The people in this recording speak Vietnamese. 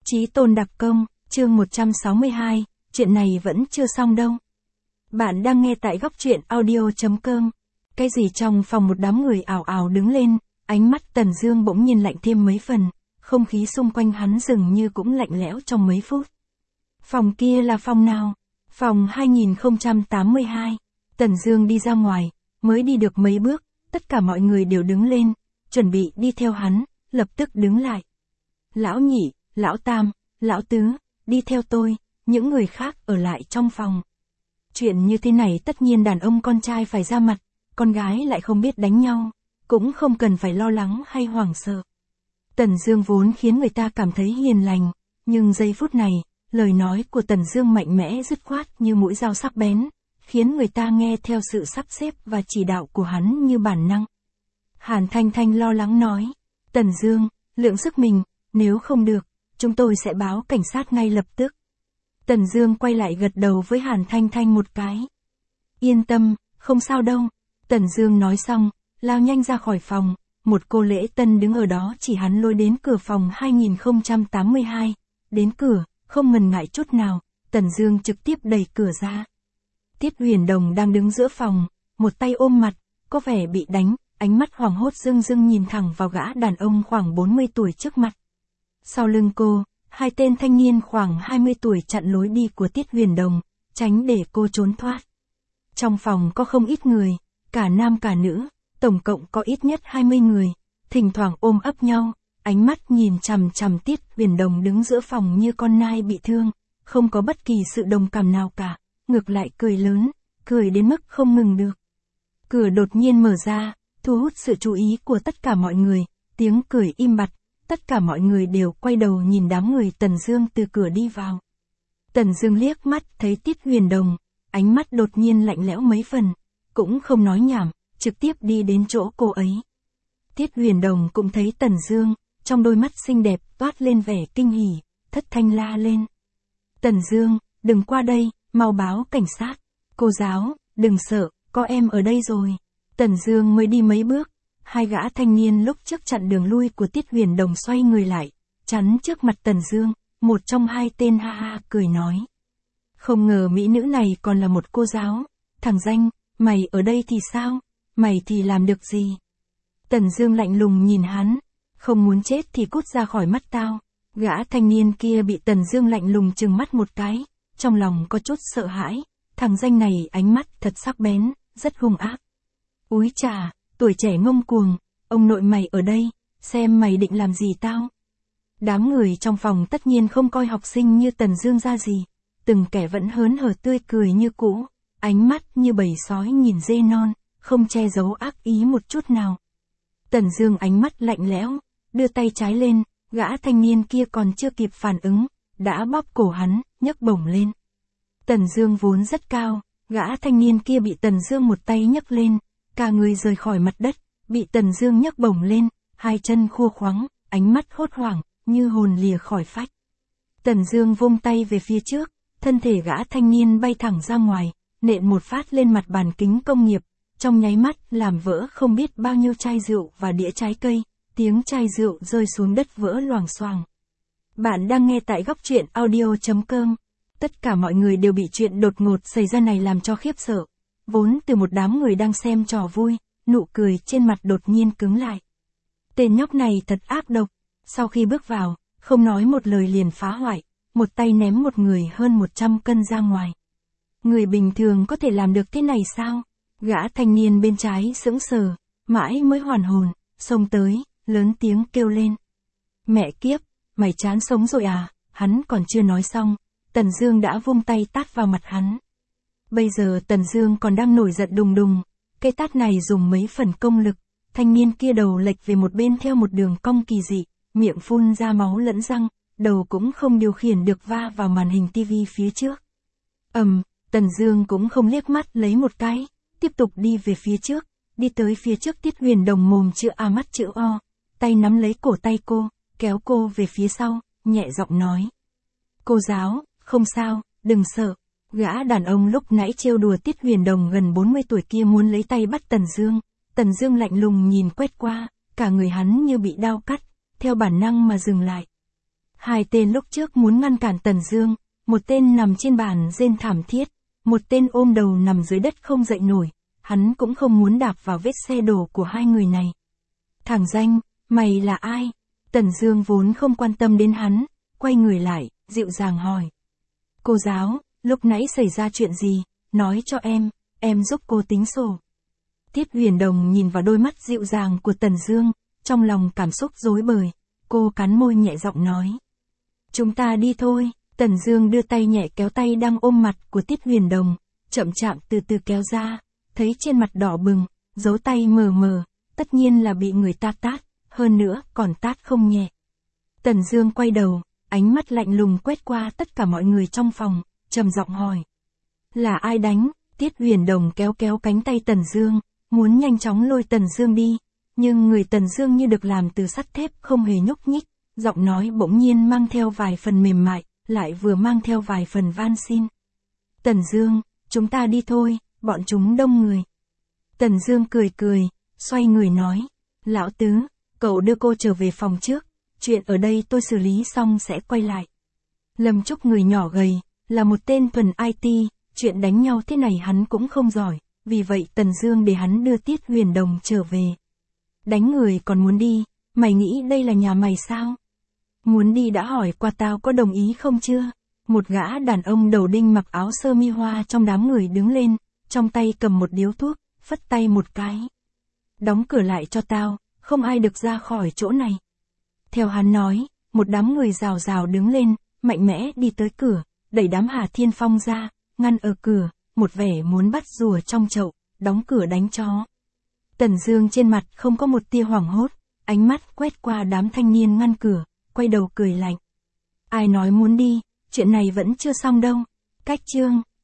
Chí tôn đặc công, chương 162, chuyện này vẫn chưa xong đâu. Bạn đang nghe tại góc truyện audio.com. Cái gì trong phòng một đám người ảo ảo đứng lên, ánh mắt Tần Dương bỗng nhiên lạnh thêm mấy phần, không khí xung quanh hắn dường như cũng lạnh lẽo trong mấy phút. Phòng kia là phòng nào? Phòng 2082. Tần Dương đi ra ngoài, mới đi được mấy bước, tất cả mọi người đều đứng lên, chuẩn bị đi theo hắn, lập tức đứng lại. Lão nhị, lão tam, lão tứ, đi theo tôi, những người khác ở lại trong phòng. Chuyện như thế này tất nhiên đàn ông con trai phải ra mặt, con gái lại không biết đánh nhau, cũng không cần phải lo lắng hay hoảng sợ. Tần Dương vốn khiến người ta cảm thấy hiền lành, nhưng giây phút này, lời nói của Tần Dương mạnh mẽ dứt khoát như mũi dao sắc bén, khiến người ta nghe theo sự sắp xếp và chỉ đạo của hắn như bản năng. Hàn Thanh Thanh lo lắng nói, Tần Dương, lượng sức mình, nếu không được, chúng tôi sẽ báo cảnh sát ngay lập tức. Tần Dương quay lại gật đầu với Hàn Thanh Thanh một cái. Yên tâm, không sao đâu. Tần Dương nói xong, lao nhanh ra khỏi phòng, một cô lễ tân đứng ở đó chỉ hắn lôi đến cửa phòng 2082. Đến cửa, không ngần ngại chút nào, Tần Dương trực tiếp đẩy cửa ra. Tiết Huyền Đồng đang đứng giữa phòng, một tay ôm mặt, có vẻ bị đánh, ánh mắt hoảng hốt rưng rưng nhìn thẳng vào gã đàn ông khoảng 40 tuổi trước mặt. Sau lưng cô, hai tên thanh niên khoảng 20 tuổi chặn lối đi của Tiết Huyền Đồng, tránh để cô trốn thoát. Trong phòng có không ít người, cả nam cả nữ, tổng cộng có ít nhất 20 người, thỉnh thoảng ôm ấp nhau, ánh mắt nhìn chằm chằm Tiết Huyền Đồng đứng giữa phòng như con nai bị thương, không có bất kỳ sự đồng cảm nào cả, ngược lại cười lớn, cười đến mức không ngừng được. Cửa đột nhiên mở ra, thu hút sự chú ý của tất cả mọi người, tiếng cười im bặt. Tất cả mọi người đều quay đầu nhìn đám người Tần Dương từ cửa đi vào. Tần Dương liếc mắt thấy Tiết Huyền Đồng, ánh mắt đột nhiên lạnh lẽo mấy phần, cũng không nói nhảm, trực tiếp đi đến chỗ cô ấy. Tiết Huyền Đồng cũng thấy Tần Dương, trong đôi mắt xinh đẹp toát lên vẻ kinh hỉ, thất thanh la lên. Tần Dương, đừng qua đây, mau báo cảnh sát. Cô giáo, đừng sợ, có em ở đây rồi. Tần Dương mới đi mấy bước. Hai gã thanh niên lúc trước chặn đường lui của Tiết Huyền Đồng xoay người lại, chắn trước mặt Tần Dương, một trong hai tên ha ha cười nói. Không ngờ mỹ nữ này còn là một cô giáo, thằng danh, mày ở đây thì sao, mày thì làm được gì? Tần Dương lạnh lùng nhìn hắn, không muốn chết thì cút ra khỏi mắt tao. Gã thanh niên kia bị Tần Dương lạnh lùng trừng mắt một cái, trong lòng có chút sợ hãi, thằng danh này ánh mắt thật sắc bén, rất hung ác. Úi chà! Tuổi trẻ ngông cuồng, ông nội mày ở đây, xem mày định làm gì tao. Đám người trong phòng tất nhiên không coi học sinh như Tần Dương ra gì, từng kẻ vẫn hớn hở tươi cười như cũ, ánh mắt như bầy sói nhìn dê non, không che giấu ác ý một chút nào. Tần Dương ánh mắt lạnh lẽo, đưa tay trái lên, gã thanh niên kia còn chưa kịp phản ứng, đã bóp cổ hắn, nhấc bổng lên. Tần Dương vốn rất cao, gã thanh niên kia bị Tần Dương một tay nhấc lên. Cả người rời khỏi mặt đất, bị Tần Dương nhấc bổng lên, hai chân khua khoắng, ánh mắt hốt hoảng, như hồn lìa khỏi phách. Tần Dương vung tay về phía trước, thân thể gã thanh niên bay thẳng ra ngoài, nện một phát lên mặt bàn kính công nghiệp, trong nháy mắt làm vỡ không biết bao nhiêu chai rượu và đĩa trái cây, tiếng chai rượu rơi xuống đất vỡ loảng xoảng. Bạn đang nghe tại góc truyện audio.com. Tất cả mọi người đều bị chuyện đột ngột xảy ra này làm cho khiếp sợ. Vốn từ một đám người đang xem trò vui, nụ cười trên mặt đột nhiên cứng lại. Tên nhóc này thật ác độc, sau khi bước vào, không nói một lời liền phá hoại, một tay ném một người hơn 100 cân ra ngoài. Người bình thường có thể làm được thế này sao? Gã thanh niên bên trái sững sờ, mãi mới hoàn hồn, xông tới, lớn tiếng kêu lên. Mẹ kiếp, mày chán sống rồi à? Hắn còn chưa nói xong, Tần Dương đã vung tay tát vào mặt hắn. Bây giờ Tần Dương còn đang nổi giận đùng đùng, cái tát này dùng mấy phần công lực, thanh niên kia đầu lệch về một bên theo một đường cong kỳ dị, miệng phun ra máu lẫn răng, đầu cũng không điều khiển được va vào màn hình tivi phía trước. Tần Dương cũng không liếc mắt lấy một cái, tiếp tục đi về phía trước, đi tới phía trước Tiết Huyền Đồng mồm chữ A mắt chữ O, tay nắm lấy cổ tay cô, kéo cô về phía sau, nhẹ giọng nói. Cô giáo, không sao, đừng sợ. Gã đàn ông lúc nãy trêu đùa Tiết Huyền Đồng gần 40 tuổi kia muốn lấy tay bắt Tần Dương lạnh lùng nhìn quét qua, cả người hắn như bị đao cắt, theo bản năng mà dừng lại. Hai tên lúc trước muốn ngăn cản Tần Dương, một tên nằm trên bàn rên thảm thiết, một tên ôm đầu nằm dưới đất không dậy nổi, hắn cũng không muốn đạp vào vết xe đổ của hai người này. Thằng danh, mày là ai? Tần Dương vốn không quan tâm đến hắn, quay người lại, dịu dàng hỏi. Cô giáo, lúc nãy xảy ra chuyện gì, nói cho em giúp cô tính sổ. Tiết Huyền Đồng nhìn vào đôi mắt dịu dàng của Tần Dương, trong lòng cảm xúc rối bời, cô cắn môi nhẹ giọng nói. Chúng ta đi thôi. Tần Dương đưa tay nhẹ kéo tay đang ôm mặt của Tiết Huyền Đồng, chậm chạp từ từ kéo ra, thấy trên mặt đỏ bừng, dấu tay mờ mờ, tất nhiên là bị người ta tát, hơn nữa còn tát không nhẹ. Tần Dương quay đầu, ánh mắt lạnh lùng quét qua tất cả mọi người trong phòng, trầm giọng hỏi. Là ai đánh? Tiết Huyền Đồng kéo kéo cánh tay Tần Dương, muốn nhanh chóng lôi Tần Dương đi, nhưng người Tần Dương như được làm từ sắt thép không hề nhúc nhích, giọng nói bỗng nhiên mang theo vài phần mềm mại, lại vừa mang theo vài phần van xin. Tần Dương, chúng ta đi thôi, bọn chúng đông người. Tần Dương cười cười, xoay người nói. Lão Tứ, cậu đưa cô trở về phòng trước, chuyện ở đây tôi xử lý xong sẽ quay lại. Lâm Trúc người nhỏ gầy, là một tên thuần IT, chuyện đánh nhau thế này hắn cũng không giỏi, vì vậy Tần Dương để hắn đưa Tiết Huyền Đồng trở về. Đánh người còn muốn đi, mày nghĩ đây là nhà mày sao? Muốn đi đã hỏi qua tao có đồng ý không chưa? Một gã đàn ông đầu đinh mặc áo sơ mi hoa trong đám người đứng lên, trong tay cầm một điếu thuốc, phất tay một cái. Đóng cửa lại cho tao, không ai được ra khỏi chỗ này. Theo hắn nói, một đám người rào rào đứng lên, mạnh mẽ đi tới cửa, đẩy đám Hà Thiên Phong ra, ngăn ở cửa, một vẻ muốn bắt rùa trong chậu, đóng cửa đánh chó. Tần Dương trên mặt không có một tia hoảng hốt, ánh mắt quét qua đám thanh niên ngăn cửa, quay đầu cười lạnh. Ai nói muốn đi, chuyện này vẫn chưa xong đâu. Cách chương